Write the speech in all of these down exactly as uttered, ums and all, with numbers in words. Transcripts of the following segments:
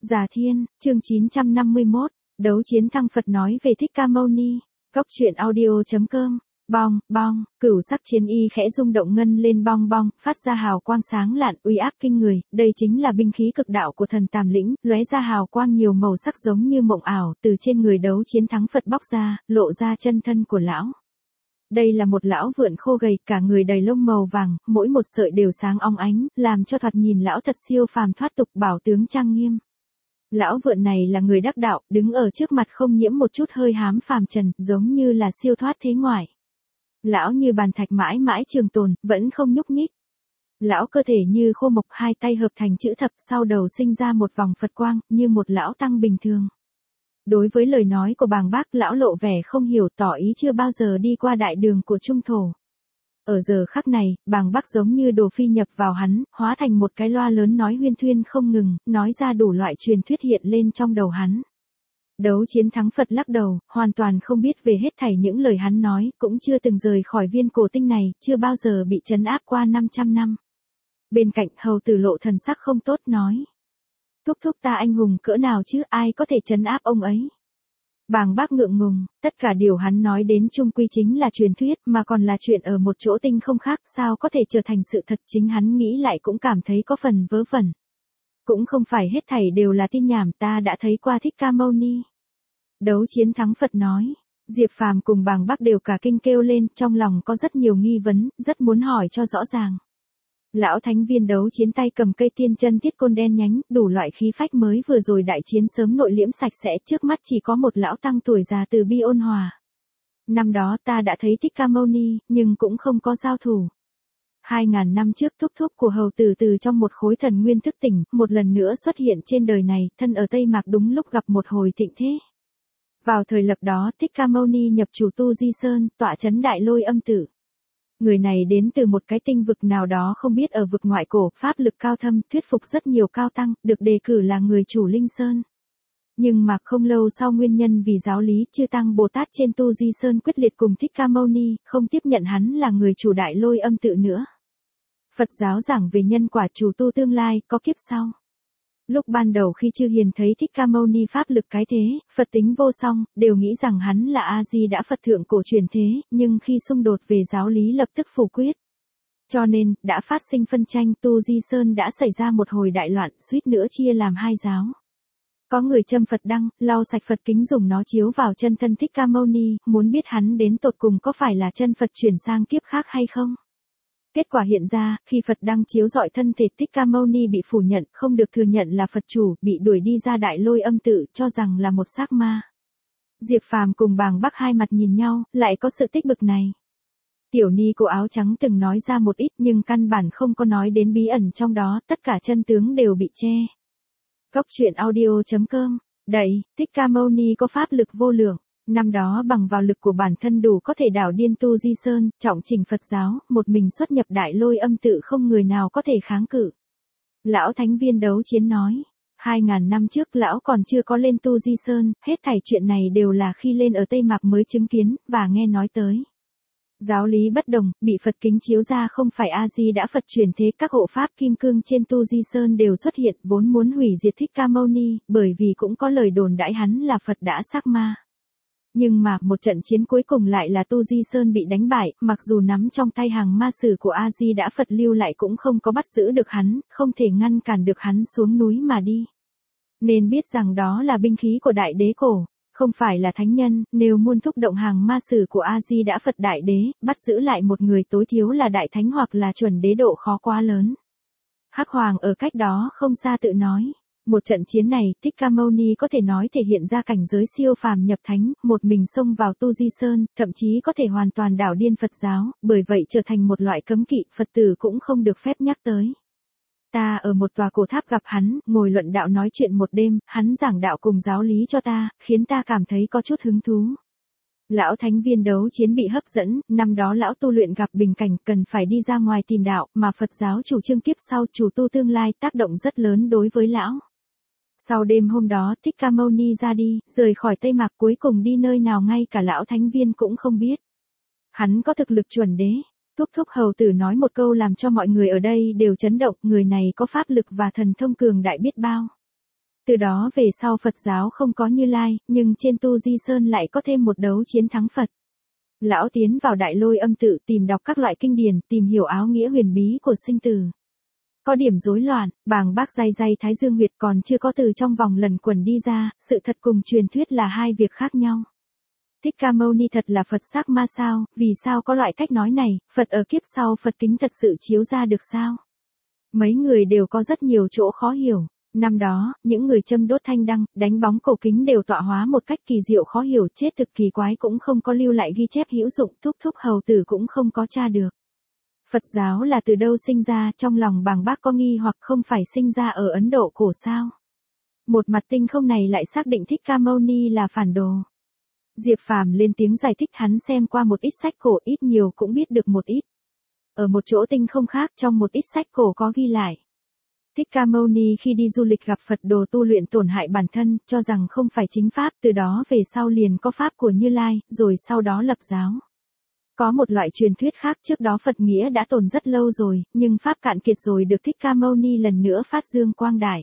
Già Thiên, chương chín trăm năm mươi mốt, đấu chiến thăng Phật nói về Thích Ca Mâu Ni. Cốc truyện audio chấm com. Bong, bong, cửu sắc chiến y khẽ rung động ngân lên bong bong, phát ra hào quang sáng lạn, uy áp kinh người, đây chính là binh khí cực đạo của thần Tam Lĩnh, lóe ra hào quang nhiều màu sắc giống như mộng ảo, từ trên người đấu chiến thắng Phật bóc ra, lộ ra chân thân của lão. Đây là một lão vượn khô gầy, cả người đầy lông màu vàng, mỗi một sợi đều sáng óng ánh, làm cho thoạt nhìn lão thật siêu phàm thoát tục, bảo tướng trang nghiêm. Lão vượn này là người đắc đạo, đứng ở trước mặt không nhiễm một chút hơi hám phàm trần, giống như là siêu thoát thế ngoại. Lão như bàn thạch mãi mãi trường tồn, vẫn không nhúc nhích. Lão cơ thể như khô mộc, hai tay hợp thành chữ thập, sau đầu sinh ra một vòng Phật quang, như một lão tăng bình thường. Đối với lời nói của Bàng Bác, lão lộ vẻ không hiểu, tỏ ý chưa bao giờ đi qua đại đường của Trung Thổ. Ở giờ khắc này, Bàng Bác giống như đồ phi nhập vào hắn, hóa thành một cái loa lớn nói huyên thuyên không ngừng, nói ra đủ loại truyền thuyết hiện lên trong đầu hắn. Đấu chiến thắng Phật lắc đầu, hoàn toàn không biết về hết thảy những lời hắn nói, cũng chưa từng rời khỏi viên cổ tinh này, chưa bao giờ bị trấn áp qua năm trăm năm. Bên cạnh hầu tử lộ thần sắc không tốt nói. Thúc thúc ta anh hùng cỡ nào chứ, ai có thể trấn áp ông ấy. Bàng Bác ngượng ngùng, tất cả điều hắn nói đến chung quy chính là truyền thuyết, mà còn là chuyện ở một chỗ tinh không khác, sao có thể trở thành sự thật, chính hắn nghĩ lại cũng cảm thấy có phần vớ vẩn. Cũng không phải hết thảy đều là tin nhảm, ta đã thấy qua Thích Ca Mâu Ni. Đấu chiến thắng Phật nói. Diệp Phàm cùng Bàng Bác đều cả kinh kêu lên, trong lòng có rất nhiều nghi vấn, rất muốn hỏi cho rõ ràng. Lão thánh viên đấu chiến tay cầm cây tiên chân thiết côn đen nhánh, đủ loại khí phách mới vừa rồi đại chiến sớm nội liễm sạch sẽ, trước mắt chỉ có một lão tăng tuổi già từ bi ôn hòa. Năm đó ta đã thấy Thích Ca Mâu Ni, nhưng cũng không có giao thủ. Hai ngàn năm trước thúc thúc của hầu tử từ trong một khối thần nguyên thức tỉnh, một lần nữa xuất hiện trên đời này, thân ở Tây Mạc đúng lúc gặp một hồi thịnh thế. Vào thời lập đó, Thích Ca Mâu Ni nhập chủ Tu Di Sơn, tọa chấn Đại Lôi Âm Tự. Người này đến từ một cái tinh vực nào đó không biết ở vực ngoại cổ, pháp lực cao thâm, thuyết phục rất nhiều cao tăng, được đề cử là người chủ Linh Sơn. Nhưng mà không lâu sau nguyên nhân vì giáo lý chư tăng Bồ Tát trên Tu Di Sơn quyết liệt cùng Thích Ca Mâu Ni, không tiếp nhận hắn là người chủ Đại Lôi Âm Tự nữa. Phật giáo giảng về nhân quả chủ tu tương lai, có kiếp sau. Lúc ban đầu khi chư hiền thấy Thích Ca Mâu Ni pháp lực cái thế, Phật tính vô song, đều nghĩ rằng hắn là A-di đã Phật thượng cổ truyền thế, nhưng khi xung đột về giáo lý lập tức phủ quyết. Cho nên, đã phát sinh phân tranh, Tu Di Sơn đã xảy ra một hồi đại loạn, suýt nữa chia làm hai giáo. Có người châm Phật đăng, lau sạch Phật kính dùng nó chiếu vào chân thân Thích Ca Mâu Ni, muốn biết hắn đến tột cùng có phải là chân Phật chuyển sang kiếp khác hay không. Kết quả hiện ra, khi Phật đăng chiếu rọi thân thể Thích Ca Mâu Ni bị phủ nhận, không được thừa nhận là Phật chủ, bị đuổi đi ra Đại Lôi Âm Tự, cho rằng là một xác ma. Diệp Phàm cùng Bàng Bác hai mặt nhìn nhau, lại có sự tích bực này. Tiểu ni cô áo trắng từng nói ra một ít nhưng căn bản không có nói đến bí ẩn trong đó, tất cả chân tướng đều bị che. Cốc truyện audio chấm com. Đậy, Thích Ca Mâu Ni có pháp lực vô lượng. Năm đó bằng vào lực của bản thân đủ có thể đảo điên Tu Di Sơn, trọng trình Phật giáo, một mình xuất nhập Đại Lôi Âm Tự không người nào có thể kháng cự. Lão thánh viên đấu chiến nói, hai ngàn năm trước lão còn chưa có lên Tu Di Sơn, hết thảy chuyện này đều là khi lên ở Tây Mạc mới chứng kiến, và nghe nói tới. Giáo lý bất đồng, bị Phật kính chiếu ra không phải A-di đã Phật truyền thế, các hộ pháp kim cương trên Tu Di Sơn đều xuất hiện, vốn muốn hủy diệt Thích Ca Mâu Ni, bởi vì cũng có lời đồn đãi hắn là Phật đã xác ma. Nhưng mà, một trận chiến cuối cùng lại là Tu Di Sơn bị đánh bại, mặc dù nắm trong tay hàng ma sử của A-di đã Phật lưu lại cũng không có bắt giữ được hắn, không thể ngăn cản được hắn xuống núi mà đi. Nên biết rằng đó là binh khí của Đại Đế cổ, không phải là thánh nhân, nếu muốn thúc động hàng ma sử của A-di đã Phật Đại Đế, bắt giữ lại một người tối thiếu là Đại Thánh hoặc là chuẩn đế độ khó quá lớn. Hắc Hoàng ở cách đó không xa tự nói. Một trận chiến này, Thích Ca Mâu Ni có thể nói thể hiện ra cảnh giới siêu phàm nhập thánh, một mình xông vào Tu Di Sơn, thậm chí có thể hoàn toàn đảo điên Phật giáo, bởi vậy trở thành một loại cấm kỵ, Phật tử cũng không được phép nhắc tới. Ta ở một tòa cổ tháp gặp hắn, ngồi luận đạo nói chuyện một đêm, hắn giảng đạo cùng giáo lý cho ta, khiến ta cảm thấy có chút hứng thú. Lão thánh viên đấu chiến bị hấp dẫn, năm đó lão tu luyện gặp bình cảnh cần phải đi ra ngoài tìm đạo, mà Phật giáo chủ trương kiếp sau chủ tu tương lai tác động rất lớn đối với lão. Sau đêm hôm đó Thích Ca Mâu Ni ra đi, rời khỏi Tây Mạc cuối cùng đi nơi nào ngay cả lão thánh viên cũng không biết. Hắn có thực lực chuẩn đế. Thúc thúc hầu tử nói một câu làm cho mọi người ở đây đều chấn động, người này có pháp lực và thần thông cường đại biết bao. Từ đó về sau Phật giáo không có Như Lai, nhưng trên Tu Di Sơn lại có thêm một đấu chiến thắng Phật. Lão tiến vào Đại Lôi Âm tự tìm đọc các loại kinh điển, tìm hiểu áo nghĩa huyền bí của sinh tử. Có điểm rối loạn, bàng bác day day Thái Dương huyệt còn chưa có từ trong vòng lần quẩn đi ra, sự thật cùng truyền thuyết là hai việc khác nhau. Thích Ca Mâu Ni thật là Phật sắc ma sao, vì sao có loại cách nói này, Phật ở kiếp sau Phật kính thật sự chiếu ra được sao? Mấy người đều có rất nhiều chỗ khó hiểu. Năm đó, những người châm đốt thanh đăng, đánh bóng cổ kính đều tọa hóa một cách kỳ diệu khó hiểu, chết thực kỳ quái cũng không có lưu lại ghi chép hữu dụng, thúc thúc hầu tử cũng không có tra được. Phật giáo là từ đâu sinh ra, trong lòng bàng bác có nghi hoặc không phải sinh ra ở Ấn Độ cổ sao? Một mặt tinh không này lại xác định Thích Ca Mâu Ni là phản đồ. Diệp Phàm lên tiếng giải thích, hắn xem qua một ít sách cổ, ít nhiều cũng biết được một ít. Ở một chỗ tinh không khác trong một ít sách cổ có ghi lại. Thích Ca Mâu Ni khi đi du lịch gặp Phật đồ tu luyện tổn hại bản thân, cho rằng không phải chính pháp, từ đó về sau liền có pháp của Như Lai, rồi sau đó lập giáo. Có một loại truyền thuyết khác, trước đó Phật nghĩa đã tồn rất lâu rồi, nhưng pháp cạn kiệt rồi được Thích Ca Mâu Ni lần nữa phát dương quang đại.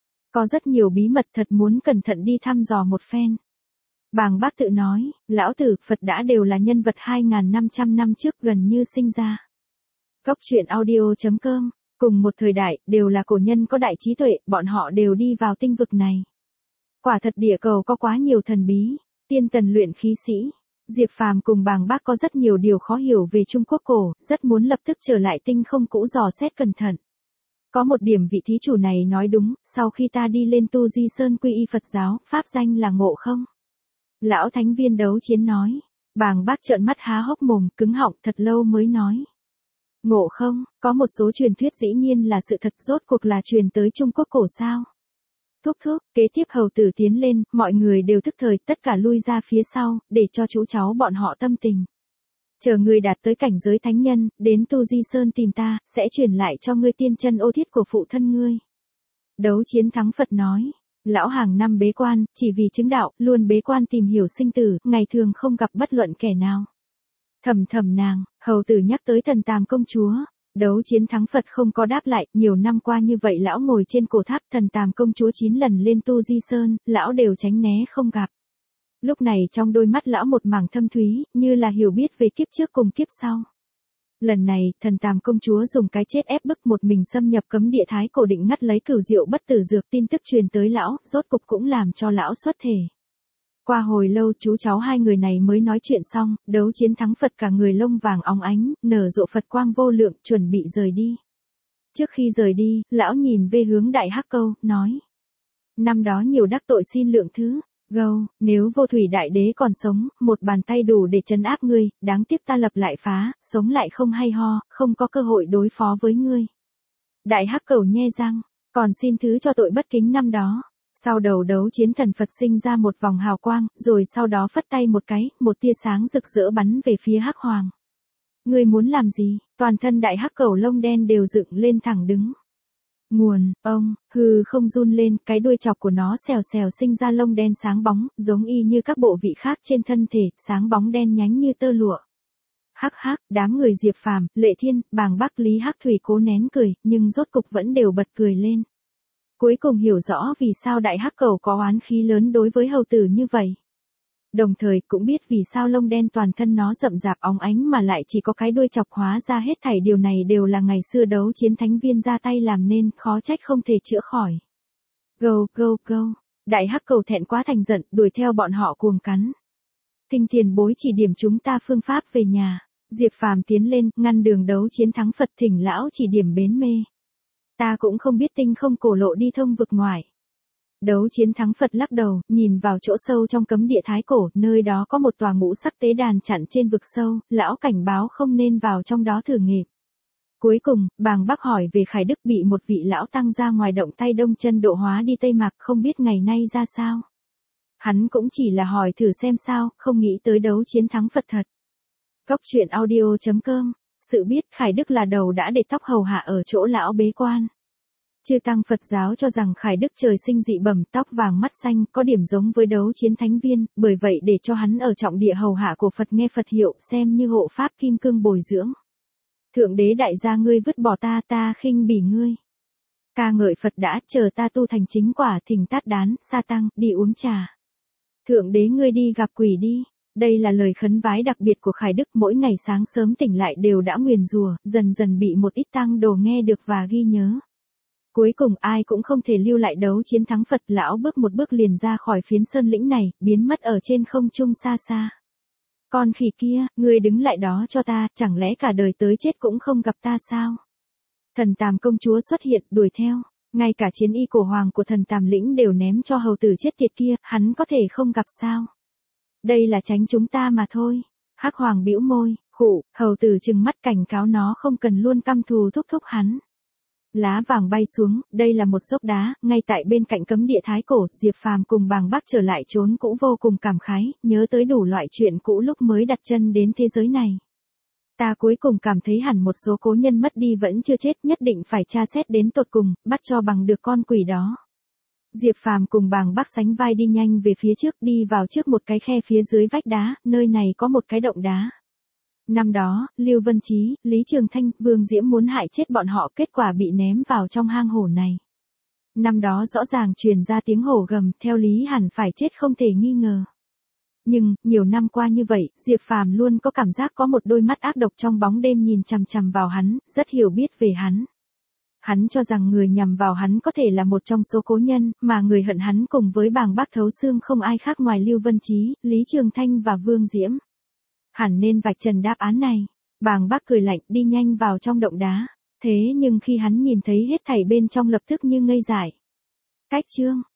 Có rất nhiều bí mật thật muốn cẩn thận đi thăm dò một phen. Bàng bác tự nói, lão tử, Phật đã đều là nhân vật hai nghìn năm trăm năm trước gần như sinh ra. Góc truyện audio chấm com, cùng một thời đại, đều là cổ nhân có đại trí tuệ, bọn họ đều đi vào tinh vực này. Quả thật địa cầu có quá nhiều thần bí, tiên tần luyện khí sĩ. Diệp Phàm cùng bàng bác có rất nhiều điều khó hiểu về Trung Quốc cổ, rất muốn lập tức trở lại tinh không cũ dò xét cẩn thận. Có một điểm vị thí chủ này nói đúng, sau khi ta đi lên Tu Di Sơn quy y Phật giáo, pháp danh là Ngộ Không. Lão thánh viên đấu chiến nói, bàng bác trợn mắt há hốc mồm, cứng họng thật lâu mới nói. Ngộ Không, có một số truyền thuyết dĩ nhiên là sự thật, rốt cuộc là truyền tới Trung Quốc cổ sao? Thúc thúc, kế tiếp hầu tử tiến lên, mọi người đều tức thời, tất cả lui ra phía sau, để cho chú cháu bọn họ tâm tình. Chờ người đạt tới cảnh giới thánh nhân, đến Tu Di Sơn tìm ta, sẽ truyền lại cho ngươi tiên chân ô thiết của phụ thân ngươi. Đấu chiến thắng Phật nói, lão hàng năm bế quan, chỉ vì chứng đạo, luôn bế quan tìm hiểu sinh tử, ngày thường không gặp bất luận kẻ nào. Thầm thầm nàng, hầu tử nhắc tới Thần Tàm công chúa. Đấu chiến thắng Phật không có đáp lại, nhiều năm qua như vậy lão ngồi trên cổ tháp Thần Tàm công chúa chín lần lên Tu Di Sơn, lão đều tránh né không gặp. Lúc này trong đôi mắt lão một mảng thâm thúy, như là hiểu biết về kiếp trước cùng kiếp sau. Lần này, Thần Tàm công chúa dùng cái chết ép bức một mình xâm nhập cấm địa thái cổ định ngắt lấy cửu diệu bất tử dược, tin tức truyền tới lão, rốt cục cũng làm cho lão xuất thể. Qua hồi lâu chú cháu hai người này mới nói chuyện xong, đấu chiến thắng Phật cả người lông vàng óng ánh, nở rộ Phật quang vô lượng, chuẩn bị rời đi. Trước khi rời đi, lão nhìn về hướng Đại Hắc Câu, nói. Năm đó nhiều đắc tội xin lượng thứ, gâu, nếu Vô Thủy Đại Đế còn sống, một bàn tay đủ để trấn áp ngươi, đáng tiếc ta lập lại phá, sống lại không hay ho, không có cơ hội đối phó với ngươi. Đại Hắc Cẩu nhe răng, còn xin thứ cho tội bất kính năm đó. Sau đầu đấu chiến thần Phật sinh ra một vòng hào quang, rồi sau đó phất tay một cái, một tia sáng rực rỡ bắn về phía Hắc Hoàng. Ngươi muốn làm gì? Toàn thân Đại Hắc Cẩu lông đen đều dựng lên thẳng đứng. Nguồn, ông, hư không run lên, cái đuôi chọc của nó xèo xèo sinh ra lông đen sáng bóng, giống y như các bộ vị khác trên thân thể, sáng bóng đen nhánh như tơ lụa. Hắc hắc, đám người Diệp Phàm, Lệ Thiên, Bàng Bác Lý Hắc Thủy cố nén cười, nhưng rốt cục vẫn đều bật cười lên. Cuối cùng hiểu rõ vì sao Đại Hắc Cẩu có oán khí lớn đối với hầu tử như vậy. Đồng thời cũng biết vì sao lông đen toàn thân nó rậm rạp óng ánh mà lại chỉ có cái đuôi chọc, hóa ra hết thảy điều này đều là ngày xưa đấu chiến thánh viên ra tay làm nên, khó trách không thể chữa khỏi. Go go go, Đại Hắc Cẩu thẹn quá thành giận, đuổi theo bọn họ cuồng cắn. Tinh Tiền Bối chỉ điểm chúng ta phương pháp về nhà. Diệp Phàm tiến lên, ngăn đường đấu chiến thắng Phật, thỉnh lão chỉ điểm bến mê. Ta cũng không biết tinh không cổ lộ đi thông vực ngoài. Đấu chiến thắng Phật lắc đầu, nhìn vào chỗ sâu trong cấm địa thái cổ, nơi đó có một tòa ngũ sắc tế đàn chặn trên vực sâu, lão cảnh báo không nên vào trong đó thử nghiệp. Cuối cùng, Bàng Bác hỏi về Khải Đức bị một vị lão tăng ra ngoài động tay đông chân độ hóa đi Tây Mạc, không biết ngày nay ra sao. Hắn cũng chỉ là hỏi thử xem sao, không nghĩ tới đấu chiến thắng Phật thật. Góc truyện audio chấm com, sự biết Khải Đức là đầu đã để tóc hầu hạ ở chỗ lão bế quan. Chư tăng Phật giáo cho rằng Khải Đức trời sinh dị bẩm, tóc vàng mắt xanh, có điểm giống với đấu chiến thánh viên, bởi vậy để cho hắn ở trọng địa hầu hạ của Phật nghe Phật hiệu, xem như hộ pháp kim cương bồi dưỡng. Thượng đế đại gia ngươi vứt bỏ ta, ta khinh bỉ ngươi. Ca ngợi Phật đã, chờ ta tu thành chính quả, thỉnh tát đán, sa tăng, đi uống trà. Thượng đế ngươi đi gặp quỷ đi. Đây là lời khấn vái đặc biệt của Khải Đức, mỗi ngày sáng sớm tỉnh lại đều đã nguyền rủa, dần dần bị một ít tăng đồ nghe được và ghi nhớ. Cuối cùng ai cũng không thể lưu lại đấu chiến thắng Phật, lão bước một bước liền ra khỏi phiến sơn lĩnh này, biến mất ở trên không trung xa xa. Con khỉ kia, ngươi đứng lại đó cho ta, chẳng lẽ cả đời tới chết cũng không gặp ta sao? Thần Tàm công chúa xuất hiện, đuổi theo, ngay cả chiến y cổ hoàng của thần Tàm lĩnh đều ném cho hầu tử chết tiệt kia, hắn có thể không gặp sao? Đây là tránh chúng ta mà thôi. Hắc Hoàng bĩu môi, khụ, hầu tử trừng mắt cảnh cáo nó không cần luôn căm thù thúc thúc hắn. Lá vàng bay xuống, đây là một dốc đá, ngay tại bên cạnh cấm địa thái cổ, Diệp Phàm cùng Bàng Bác trở lại trốn cũ vô cùng cảm khái, nhớ tới đủ loại chuyện cũ lúc mới đặt chân đến thế giới này. Ta cuối cùng cảm thấy hẳn một số cố nhân mất đi vẫn chưa chết, nhất định phải tra xét đến tột cùng, bắt cho bằng được con quỷ đó. Diệp Phàm cùng Bàng Bác sánh vai đi nhanh về phía trước, đi vào trước một cái khe phía dưới vách đá, nơi này có một cái động đá. Năm đó, Lưu Vân Chí, Lý Trường Thanh, Vương Diễm muốn hại chết bọn họ, kết quả bị ném vào trong hang hổ này. Năm đó rõ ràng truyền ra tiếng hổ gầm, theo lý hẳn phải chết không thể nghi ngờ. Nhưng, nhiều năm qua như vậy, Diệp Phàm luôn có cảm giác có một đôi mắt ác độc trong bóng đêm nhìn chằm chằm vào hắn, rất hiểu biết về hắn. Hắn cho rằng người nhằm vào hắn có thể là một trong số cố nhân, mà người hận hắn cùng với Bàng Bác thấu xương không ai khác ngoài Lưu Vân Chí, Lý Trường Thanh và Vương Diễm. Hẳn nên vạch trần đáp án này. Bàng Bác cười lạnh, đi nhanh vào trong động đá. Thế nhưng khi hắn nhìn thấy hết thảy bên trong lập tức như ngây dại. Cách chương